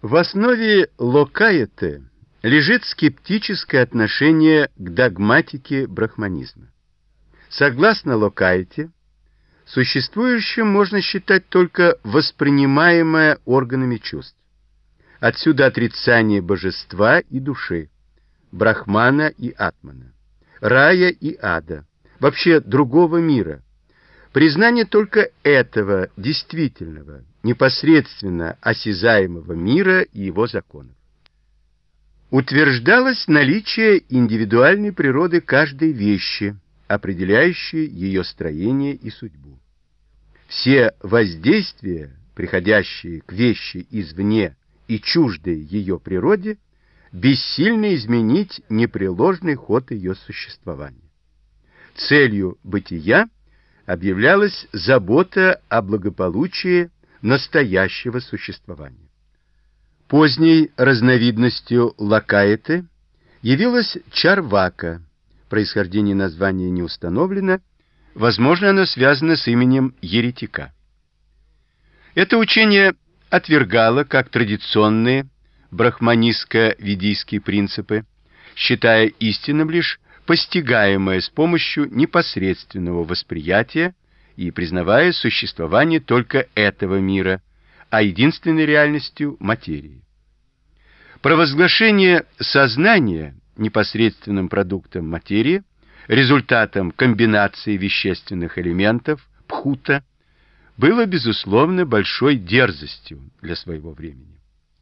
В основе Локаяты лежит скептическое отношение к догматике брахманизма. Согласно Локаите, существующим можно считать только воспринимаемое органами чувств. Отсюда отрицание божества и души, брахмана и атмана, рая и ада, вообще другого мира, признание только этого действительного, непосредственно осязаемого мира и его законов. Утверждалось наличие индивидуальной природы каждой вещи, определяющей ее строение и судьбу. Все воздействия, приходящие к вещи извне и чуждые ее природе, бессильно изменить непреложный ход ее существования. Целью бытия объявлялась забота о благополучии настоящего существования. Поздней разновидностью Локаиты явилась Чарвака. Происхождение названия не установлено, возможно, оно связано с именем еретика. Это учение отвергало как традиционные брахманистско-ведийские принципы, считая истинным лишь постигаемое с помощью непосредственного восприятия и признавая существование только этого мира, а единственной реальностью материи. Провозглашение сознания непосредственным продуктом материи, результатом комбинации вещественных элементов, пхута, было, безусловно, большой дерзостью для своего времени.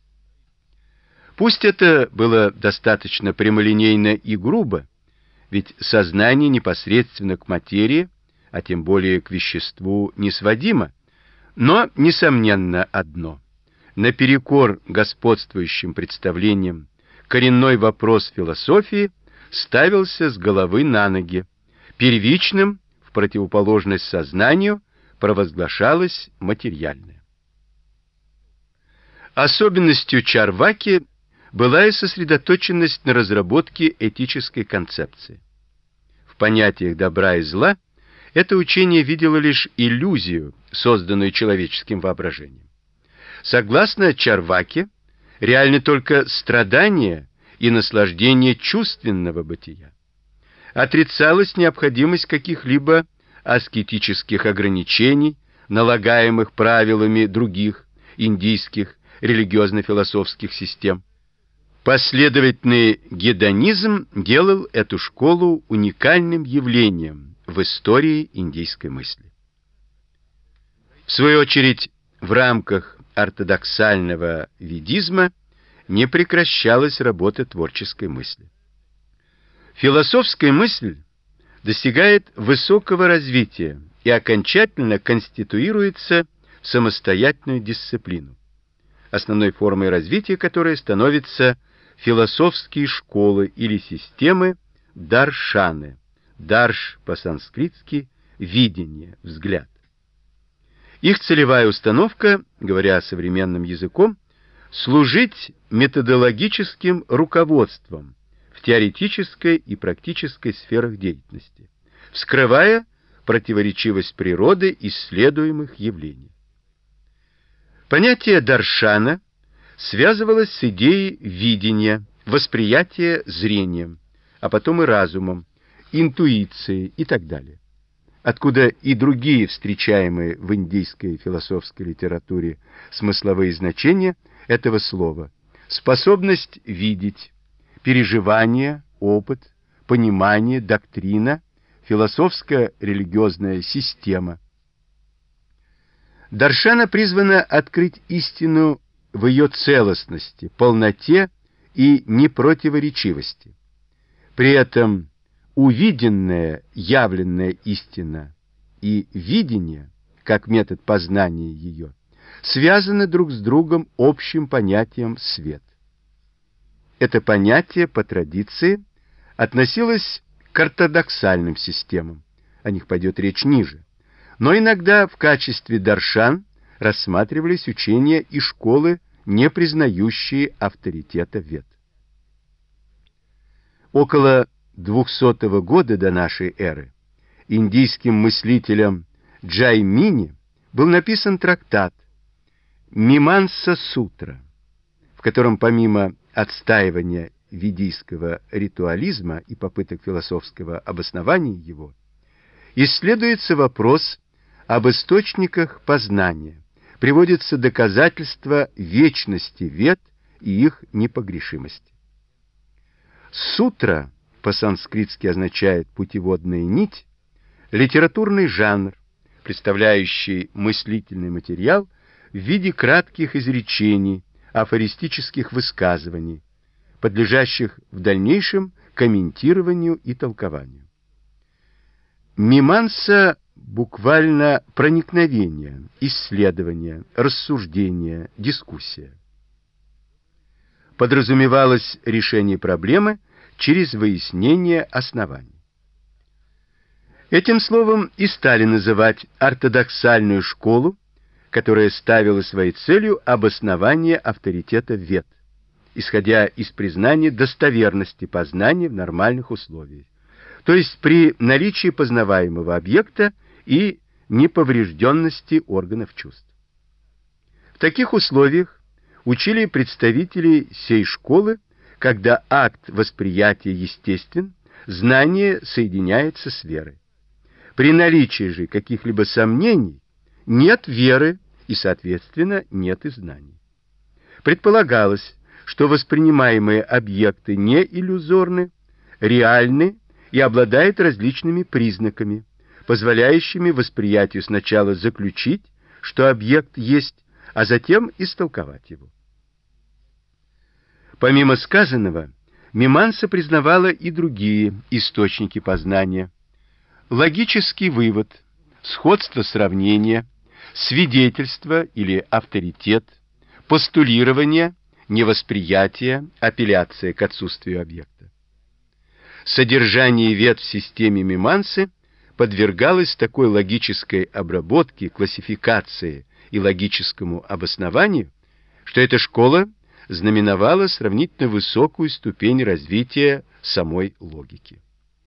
Пусть это было достаточно прямолинейно и грубо, ведь сознание непосредственно к материи, а тем более к веществу, не сводимо, но, несомненно, одно. Наперекор господствующим представлениям коренной вопрос философии ставился с головы на ноги. Первичным, в противоположность сознанию, провозглашалось материальное. Особенностью Чарваки была и сосредоточенность на разработке этической концепции. В понятиях добра и зла это учение видело лишь иллюзию, созданную человеческим воображением. Согласно Чарваке, реальны только страдания и наслаждение чувственного бытия. Отрицалась необходимость каких-либо аскетических ограничений, налагаемых правилами других индийских религиозно-философских систем. Последовательный гедонизм делал эту школу уникальным явлением в истории индийской мысли. В свою очередь, в рамках ортодоксального ведизма не прекращалась работа творческой мысли. Философская мысль достигает высокого развития и окончательно конституируется в самостоятельную дисциплину, основной формой развития которой становятся философские школы или системы даршаны, дарш по-санскритски видение, взгляд. Их целевая установка, говоря современным языком, служить методологическим руководством в теоретической и практической сферах деятельности, вскрывая противоречивость природы исследуемых явлений. Понятие даршана связывалось с идеей видения, восприятия зрением, а потом и разумом, интуицией и так далее. Откуда и другие встречаемые в индийской философской литературе смысловые значения этого слова: способность видеть, переживание, опыт, понимание, доктрина, философско-религиозная система. Даршана призвана открыть истину в ее целостности, полноте и непротиворечивости. При этом увиденная, явленная истина и видение, как метод познания ее, связаны друг с другом общим понятием «свет». Это понятие по традиции относилось к ортодоксальным системам, о них пойдет речь ниже, но иногда в качестве даршан рассматривались учения и школы, не признающие авторитета вед. Около 200 года до нашей эры индийским мыслителем Джаймини был написан трактат Миманса-сутра, в котором помимо отстаивания ведийского ритуализма и попыток философского обоснования его, исследуется вопрос об источниках познания, приводятся доказательства вечности вед и их непогрешимости. Сутра по-санскритски означает «путеводная нить», литературный жанр, представляющий мыслительный материал в виде кратких изречений, афористических высказываний, подлежащих в дальнейшем комментированию и толкованию. Миманса буквально проникновение, исследование, рассуждение, дискуссия. Подразумевалось решение проблемы через выяснение оснований. Этим словом и стали называть ортодоксальную школу, которая ставила своей целью обоснование авторитета вед, исходя из признания достоверности познания в нормальных условиях, то есть при наличии познаваемого объекта и неповрежденности органов чувств. В таких условиях учили представители сей школы, когда акт восприятия естествен, знание соединяется с верой. При наличии же каких-либо сомнений нет веры и, соответственно, нет и знаний. Предполагалось, что воспринимаемые объекты не иллюзорны, реальны и обладают различными признаками, позволяющими восприятию сначала заключить, что объект есть, а затем истолковать его. Помимо сказанного, Миманса признавала и другие источники познания: логический вывод, сходство сравнения, свидетельство или авторитет, постулирование, невосприятие, апелляция к отсутствию объекта. Содержание вед в системе Мимансы подвергалось такой логической обработке, классификации и логическому обоснованию, что эта школа знаменовала сравнительно высокую ступень развития самой логики.